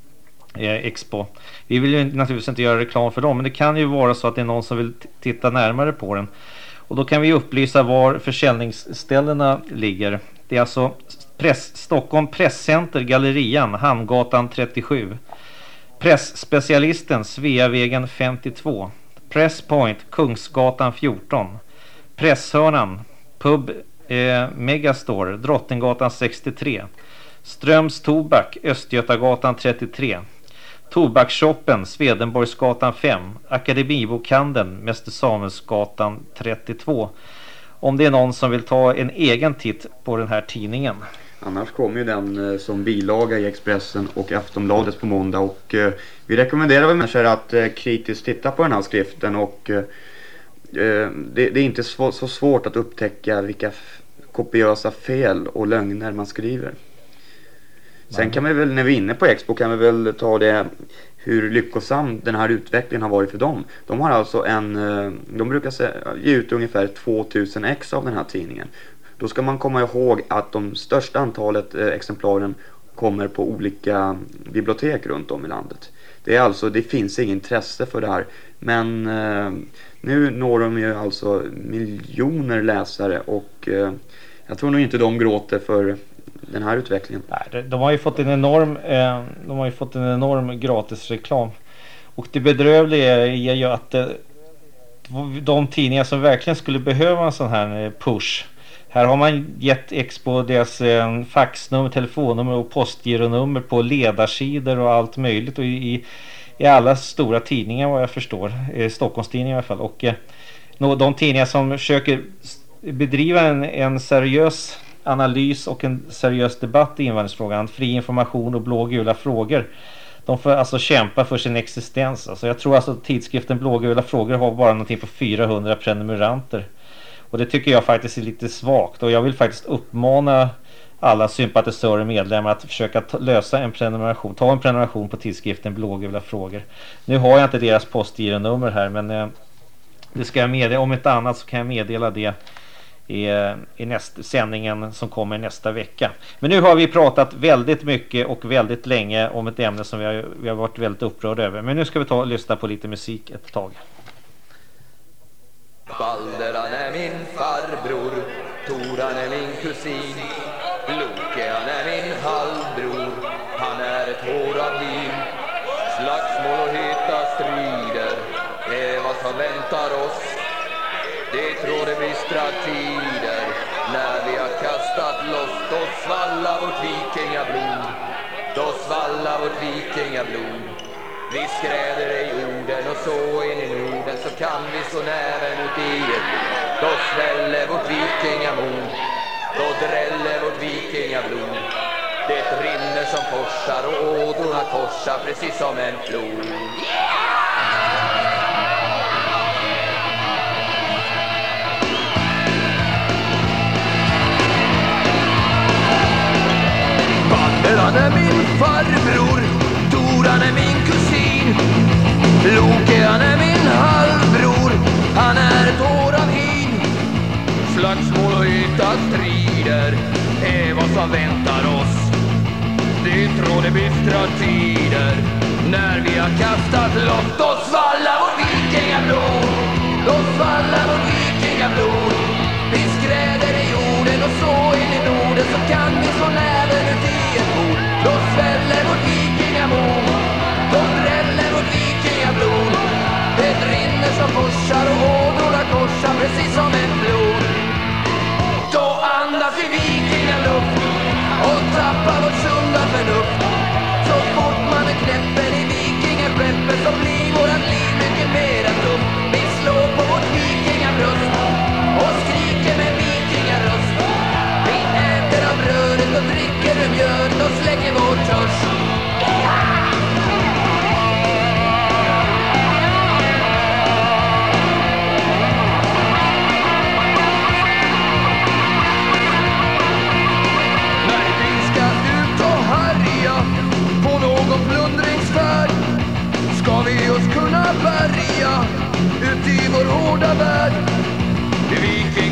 Expo. Vi vill ju naturligtvis inte göra reklam för dem, men det kan ju vara så att det är någon som vill t- titta närmare på den. Och då kan vi upplysa var försäljningsställena ligger. Det är alltså press, Stockholm Presscenter, Gallerian, Hamngatan trettiosju. Pressspecialisten, Sveavägen femtiotvå. Presspoint, Kungsgatan fjorton. Presshörnan, Pub eh, Megastore, Drottninggatan sextiotre. Ströms Tobak, Östgötagatan trettiotre. Tobaksshoppen, Swedenborgsgatan fem. Akademibokhandeln, Mäster Samuelsgatan trettiotvå. Om det är någon som vill ta en egen titt på den här tidningen. Annars kommer ju den eh, som bilaga i Expressen och Aftonbladet på måndag. Och eh, vi rekommenderar väl människor att eh, kritiskt titta på den här skriften. Och eh, det, det är inte så, så svårt att upptäcka vilka f- kopiösa fel och lögner man skriver. Sen kan vi väl, när vi är inne på Expo, kan vi väl ta det hur lyckosam den här utvecklingen har varit för dem. De har alltså en, de brukar ge ut ungefär tvåtusen ex av den här tidningen. Då ska man komma ihåg att de största antalet exemplaren kommer på olika bibliotek runt om i landet. Det är alltså, det finns ingen intresse för det här. Men eh, nu når de ju alltså miljoner läsare och eh, jag tror nog inte de gråter för den här utvecklingen. Nej, de har ju fått en enorm eh, de har ju fått en enorm gratisreklam. Och det bedrövliga är ju att eh, de tidningar som verkligen skulle behöva en sån här push. Här har man gett Expo deras eh, faxnummer, telefonnummer och postgironummer på ledarsidor och allt möjligt. Och i, i alla stora tidningar vad jag förstår. Eh, Stockholmstidningar i alla fall. Och eh, de tidningar som försöker bedriva en, en seriös analys och en seriös debatt i invandringsfrågan, fri information och blågula frågor. De får alltså kämpa för sin existens. Alltså jag tror alltså att tidskriften Blågula frågor har bara någonting på fyrahundra prenumeranter. Och det tycker jag faktiskt är lite svagt. Och jag vill faktiskt uppmana alla sympatisörer och medlemmar att försöka ta, lösa en prenumeration. Ta en prenumeration på tidskriften Blågula frågor. Nu har jag inte deras postgironummer här, men eh, det ska jag meddela. Om inte annat så kan jag meddela det i, i nästa sändningen som kommer nästa vecka. Men nu har vi pratat väldigt mycket och väldigt länge om ett ämne som vi har, vi har varit väldigt upprörda över. Men nu ska vi ta och lyssna på lite musik ett tag. Balder han är min farbror, Tor han är min kusin, Loke han är min halvbror, han är ett hår av vin. Slagsmål och heta strider är vad som väntar oss. Det tror det bistra tider när vi har kastat loss. Då svallar vårt vikingablod, då svallar vårt vikingablod. Vi skräder i orden och så in i Norden så kan vi så näven ut i det. Då sväller vårt vikingamod, då dräller vårt vikingablod. Det rinner som forsar och ådrorna korsar precis som en flod. Han är min farbror, Tor han är min kusin, Loke han är min halvbror, han är ett hår av hin. Slagsmål och heta strider är vad som väntar oss. Det tror det bistra tider när vi har kastat loss. Då svallar vårt vikingablod, då svallar vårt vikingablod. Vi skräder i jorden och så in i Norden så kan vi så näven ut i ett bord. Då sväller vårt vikingamod, då dräller vårt vikingablod. Det rinner som forsar och ådrorna korsar precis som en flod. Då andas vi vikingaluft och tappar vårt sunda förnuft. Så fort man är knäppen i vikingaskeppet så blir vårat liv mycket mera tufft. Vi slår på vårt vikingabröst och skriker med vikingaröst. Vi äter av brödet och dricker ur mjölet och släcker vår törst. När vi ska ut och härja på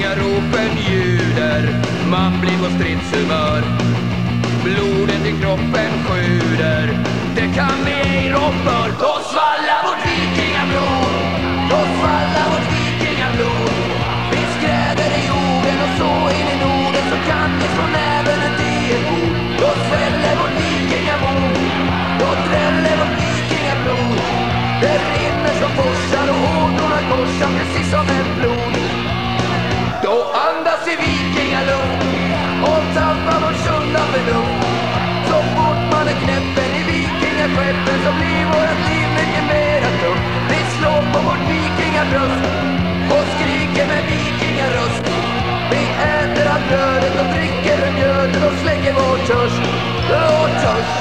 vikingaropen ljuder, man blir på stridshumör. Blodet i kroppen sjuder, det kan vi ej rå för. Då svallar vårt vikingablod, då svallar vårt vikingablod. Vi skräder i jorden och så in i Norden, så kan vi slå näven ut i ett bord. Då sväller vårt vikingamod, då dräller vårt vikingablod. Det rinner som forsar och ådrorna korsar precis som ett blod. Då andas vi vikingaluft och tappar vårt sunda förnuft. Så fort man är knäppen i vikingaskeppen så blir vårt liv mycket mera tufft. Vi slår på vårt vikingabröst och skriker med vikingaröst. Vi äter allt brödet och dricker ur mjölet och slänger vår törst, vår törst.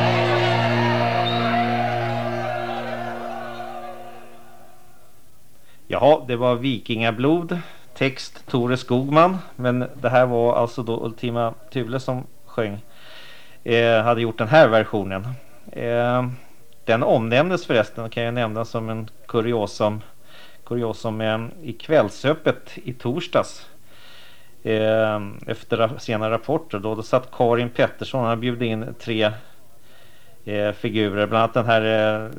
Jaha, det var Vikingablod, text Tore Skogman, men det här var alltså då Ultima Thule som sjöng, eh, hade gjort den här versionen. Eh, den omnämndes förresten, kan jag nämna som en kuriosum, kuriosum eh, i Kvällsöppet i torsdags. Eh, efter sena rapporter då, då satt Karin Pettersson, han bjöd in tre eh, figurer, bland annat den här eh,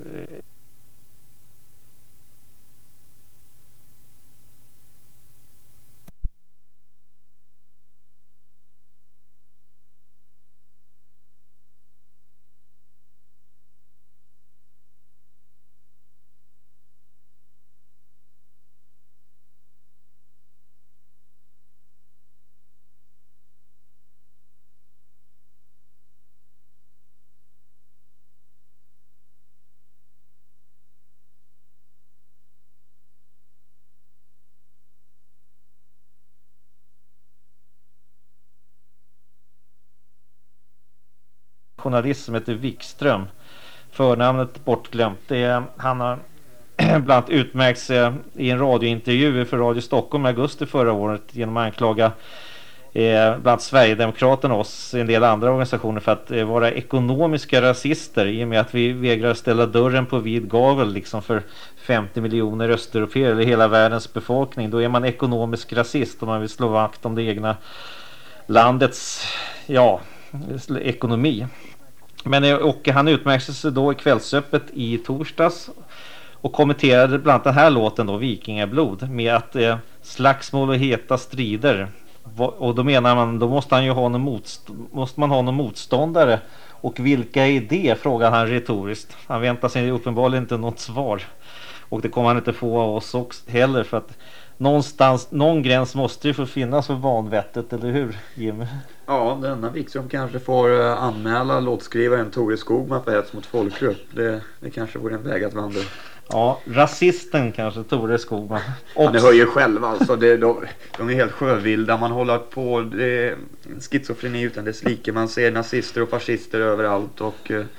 journalist som heter Wikström, förnamnet bortglömt. Det är, han har bland annat utmärkt sig i en radiointervju för Radio Stockholm i augusti förra året genom att anklaga eh, bland Sverigedemokraterna och oss en del andra organisationer för att eh, vara ekonomiska rasister, i och med att vi vägrar ställa dörren på vid gavel liksom för femtio miljoner östeuropeer eller hela världens befolkning. Då är man ekonomisk rasist om man vill slå vakt om det egna landets ja, ekonomi. Men och han utmärkte sig då i Kvällsöppet i torsdags och kommenterade bland annat den här låten då, Vikingablod, med att eh, slagsmål och heta strider, och då menar man, då måste han ju ha någon motst- måste man ha någon motståndare, och vilka är det, frågar han retoriskt. Han väntar sig uppenbarligen inte något svar, och det kommer han inte få av oss också heller, för att någonstans, någon gräns måste ju få finnas för vanvettet, eller hur, Jim? Ja, denna Wikström kanske får uh, anmäla låtskrivaren Tore Skogman för hets mot folkgrupp. Det, det kanske vore en väg att vandra. Ja, rasisten kanske, Tore Skogman. Ja, ni hör ju själv alltså, det, de, de är helt sjövilda. Man håller på, det är schizofreni utan dess like. Man ser nazister och fascister överallt och... Uh,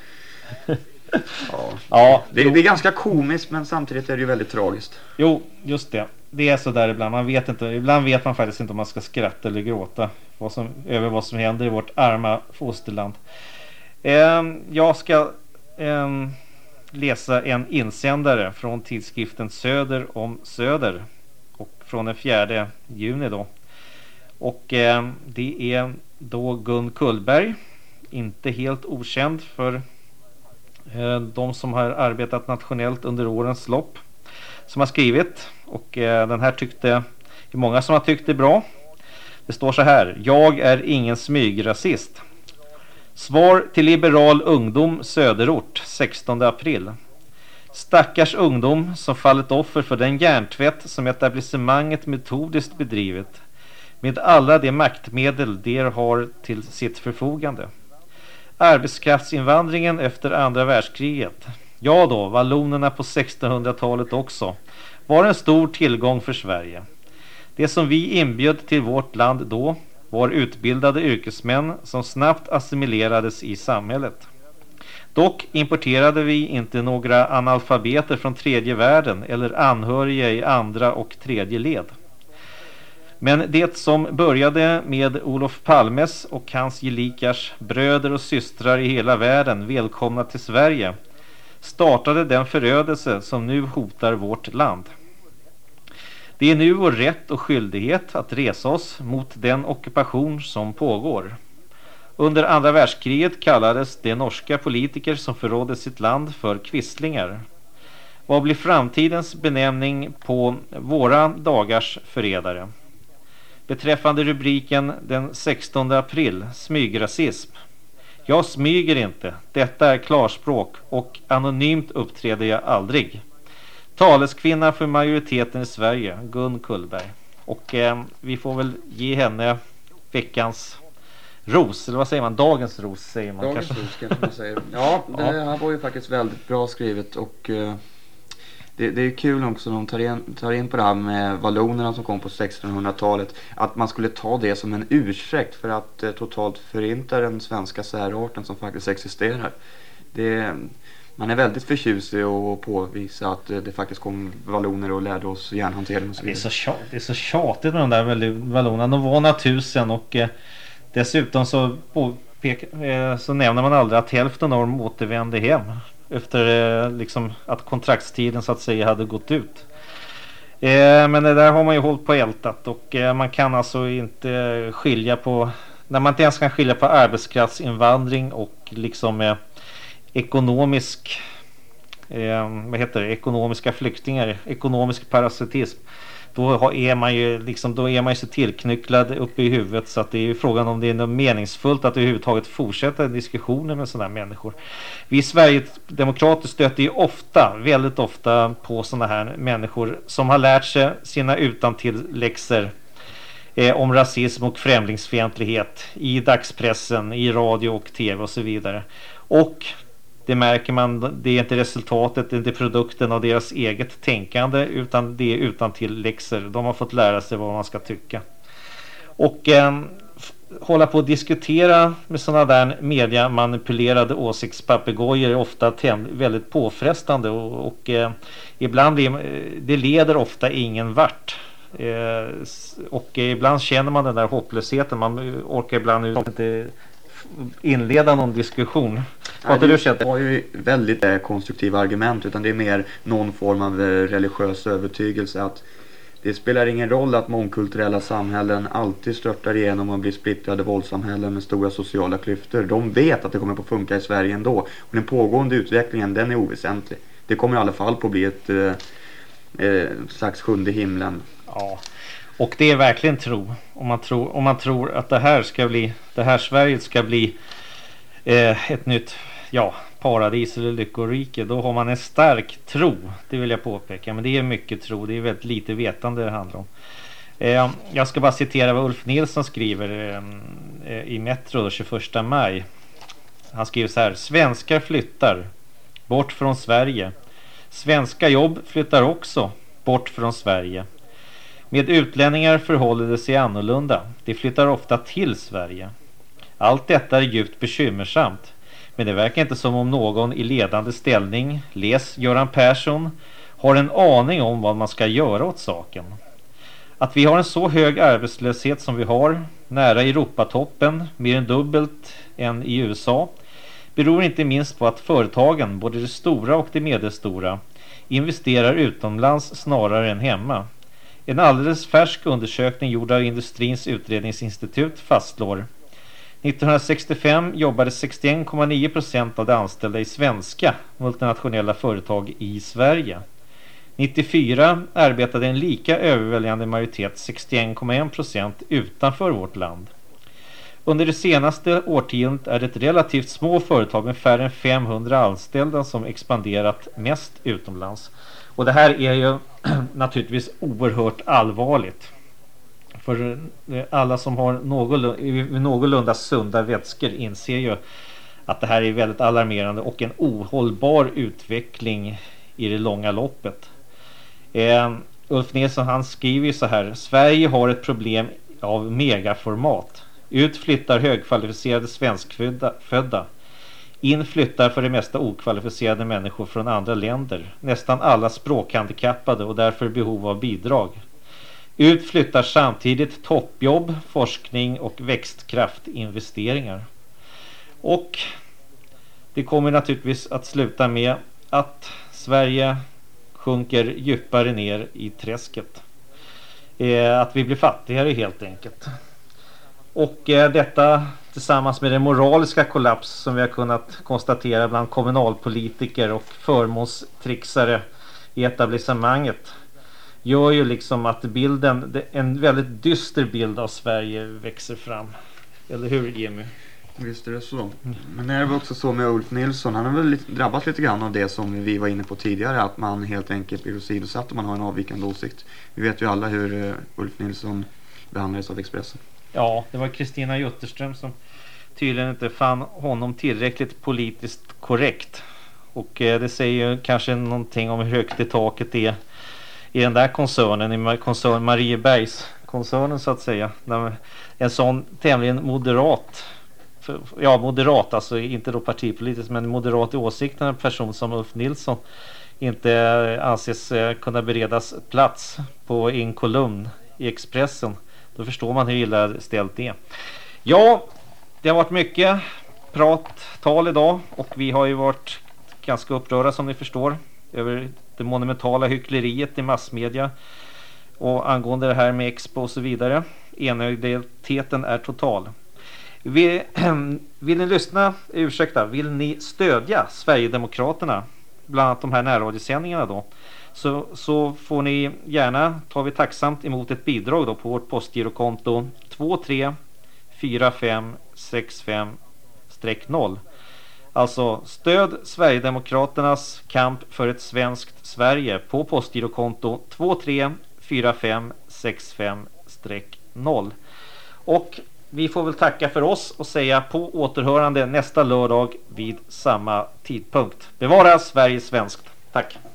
ja, ja det, det är ganska komiskt, men samtidigt är det ju väldigt tragiskt. Jo, just det. Det är så där ibland. Man vet inte, ibland vet man faktiskt inte om man ska skratta eller gråta vad som, över vad som händer i vårt arma fosterland. Eh, jag ska eh, läsa en insändare från tidskriften Söder om Söder, och från den fjärde juni då. Och eh, det är då Gun Kullberg, inte helt okänd för eh, de som har arbetat nationellt under årens lopp, som har skrivit, och eh, den här tyckte, det är många som har tyckt det bra. Det står så här: jag är ingen smygrasist. Svar till liberal ungdom söderort sextonde april. Stackars ungdom som fallit offer för den hjärntvätt som etablissemanget metodiskt bedrivit med alla de maktmedel de har till sitt förfogande. Arbetskraftsinvandringen efter andra världskriget, ja då, vallonerna på sextonhundratalet också, var en stor tillgång för Sverige. Det som vi inbjöd till vårt land då var utbildade yrkesmän som snabbt assimilerades i samhället. Dock importerade vi inte några analfabeter från tredje världen eller anhöriga i andra och tredje led. Men det som började med Olof Palmes och hans gelikars bröder och systrar i hela världen välkomna till Sverige startade den förödelse som nu hotar vårt land. Det är nu vår rätt och skyldighet att resa oss mot den ockupation som pågår. Under andra världskriget kallades de norska politiker som förrådde sitt land för quislingar. Vad blir framtidens benämning på våra dagars förrädare? Beträffande rubriken den sextonde april, smygrasism. Jag smyger inte, detta är klarspråk och anonymt uppträder jag aldrig. Taleskvinna för majoriteten i Sverige, Gun Kullberg. Och eh, vi får väl ge henne veckans ros, eller vad säger man? Dagens ros säger man Dagens kanske. ros kanske man säger. Ja, det här var ju faktiskt väldigt bra skrivet och uh, det, det är kul också när de tar in, tar in på det här med vallonerna som kom på sextonhundratalet. Att man skulle ta det som en ursäkt för att uh, totalt förinta den svenska särarten som faktiskt existerar. Det, man är väldigt förtjust i att påvisa att uh, det faktiskt kom valloner och lärde oss järnhantering och så vidare. Det är så, tjat, det är så tjatigt med de där vallonerna. De var några tusen och uh, dessutom så, påpeka, uh, så nämner man aldrig att hälften av dem återvände hem. Efter eh, liksom att kontraktstiden så att säga hade gått ut. Eh, men det där har man ju hållit på ältat och eh, man kan alltså inte skilja på, när man inte ens kan skilja på arbetskraftsinvandring och liksom eh, ekonomisk eh, vad heter det, ekonomiska flyktingar, ekonomisk parasitism. Då är man ju liksom, då är man ju så tillknycklad uppe i huvudet så att det är ju frågan om det är något meningsfullt att överhuvudtaget fortsätta diskussioner med sådana här människor. Vi Sverigedemokrater stöter ju ofta, väldigt ofta på sådana här människor som har lärt sig sina utantilläxor eh, om rasism och främlingsfientlighet i dagspressen, i radio och tv och så vidare. Och det märker man, det är inte resultatet, det är inte produkten av deras eget tänkande utan det är utantill läxor. De har fått lära sig vad man ska tycka. Och eh, hålla på att diskutera med sådana där mediamanipulerade åsiktspapegojor är ofta tänd, väldigt påfrestande och, och eh, ibland blir, det leder ofta ingen vart. Eh, och eh, ibland känner man den där hopplösheten, man orkar ibland inte inleda någon diskussion. Nej, det har ju väldigt eh, konstruktiva argument utan det är mer någon form av eh, religiös övertygelse att det spelar ingen roll att mångkulturella samhällen alltid störtar igenom och blir splittrade våldssamhällen med stora sociala klyftor. De vet att det kommer på att funka i Sverige ändå och den pågående utvecklingen den är oväsentlig. Det kommer i alla fall på att bli ett eh, eh, slags sjunde himlen. Ja. Och det är verkligen tro. Om man tror, om man tror att det här ska bli, det här Sverige ska bli eh, ett nytt, ja, paradis eller lyckorike, då har man en stark tro. Det vill jag påpeka. Men det är mycket tro. Det är väldigt lite vetande det handlar om. Eh, jag ska bara citera vad Ulf Nilsson skriver eh, i Metro då, tjugoförsta maj. Han skriver så här: svenskar flyttar bort från Sverige. Svenska jobb flyttar också bort från Sverige. Med utlänningar förhåller det sig annorlunda. De flyttar ofta till Sverige. Allt detta är djupt bekymmersamt. Men det verkar inte som om någon i ledande ställning, läs Göran Persson, har en aning om vad man ska göra åt saken. Att vi har en så hög arbetslöshet som vi har, nära Europatoppen, mer än dubbelt än i U S A, beror inte minst på att företagen, både de stora och de medelstora, investerar utomlands snarare än hemma. En alldeles färsk undersökning gjord av Industrins utredningsinstitut fastslår: nittonhundrasextiofem jobbade sextioen komma nio procent av de anställda i svenska multinationella företag i Sverige. nittiofyra arbetade en lika överväldigande majoritet, sextioen komma en procent, utanför vårt land. Under det senaste årtiondet är det relativt små företag med färre än femhundra anställda som expanderat mest utomlands. Och det här är ju naturligtvis oerhört allvarligt. För alla som har någorlunda, någorlunda sunda vätskor inser ju att det här är väldigt alarmerande och en ohållbar utveckling i det långa loppet. Eh, Ulf Nilsson han skriver ju så här: Sverige har ett problem av megaformat. Ut flyttar högkvalificerade svenskfödda. Födda. In flyttar för det mesta okvalificerade människor från andra länder. Nästan alla språkhandikappade och därför behov av bidrag. Ut flyttar samtidigt toppjobb, forskning och växtkraftinvesteringar. Och det kommer naturligtvis att sluta med att Sverige sjunker djupare ner i träsket. Eh, att vi blir fattigare helt enkelt. Och eh, detta tillsammans med den moraliska kollaps som vi har kunnat konstatera bland kommunalpolitiker och förmånstrixare i etablissemanget gör ju liksom att bilden, en väldigt dyster bild av Sverige växer fram. Eller hur, Jimmy? Visst är det så. Men det är väl också så med Ulf Nilsson. Han har väl lite, drabbats lite grann av det som vi var inne på tidigare. Att man helt enkelt blir åsidosatt om man har en avvikande åsikt. Vi vet ju alla hur uh, Ulf Nilsson behandlades av Expressen. Ja, det var Kristina Jutterström som tydligen inte fann honom tillräckligt politiskt korrekt. Och eh, det säger ju kanske någonting om hur högt i taket är i den där koncernen, i koncern Mariebergs koncernen så att säga. En sån tämligen moderat, ja moderat alltså inte då partipolitiskt men moderat i åsikten, en person som Ulf Nilsson inte anses kunna beredas plats på en kolumn i Expressen. Då förstår man hur illa ställt det är. Ja, det har varit mycket prat, tal idag och vi har ju varit ganska upprörda som ni förstår över det monumentala hyckleriet i massmedia och angående det här med Expo och så vidare. Enögdheten är total. Vill, vill ni lyssna, ursäkta, vill ni stödja Sverigedemokraterna, bland annat de här närradiosändningarna då, så, så får ni gärna, tar vi tacksamt emot ett bidrag då på vårt postgirokonto två tre fyra fem sex fem noll. Alltså stöd Sverigedemokraternas kamp för ett svenskt Sverige på postgirokonto två tre fyra fem sex fem noll. Och vi får väl tacka för oss och säga på återhörande nästa lördag vid samma tidpunkt. Bevara Sverige svenskt. Tack!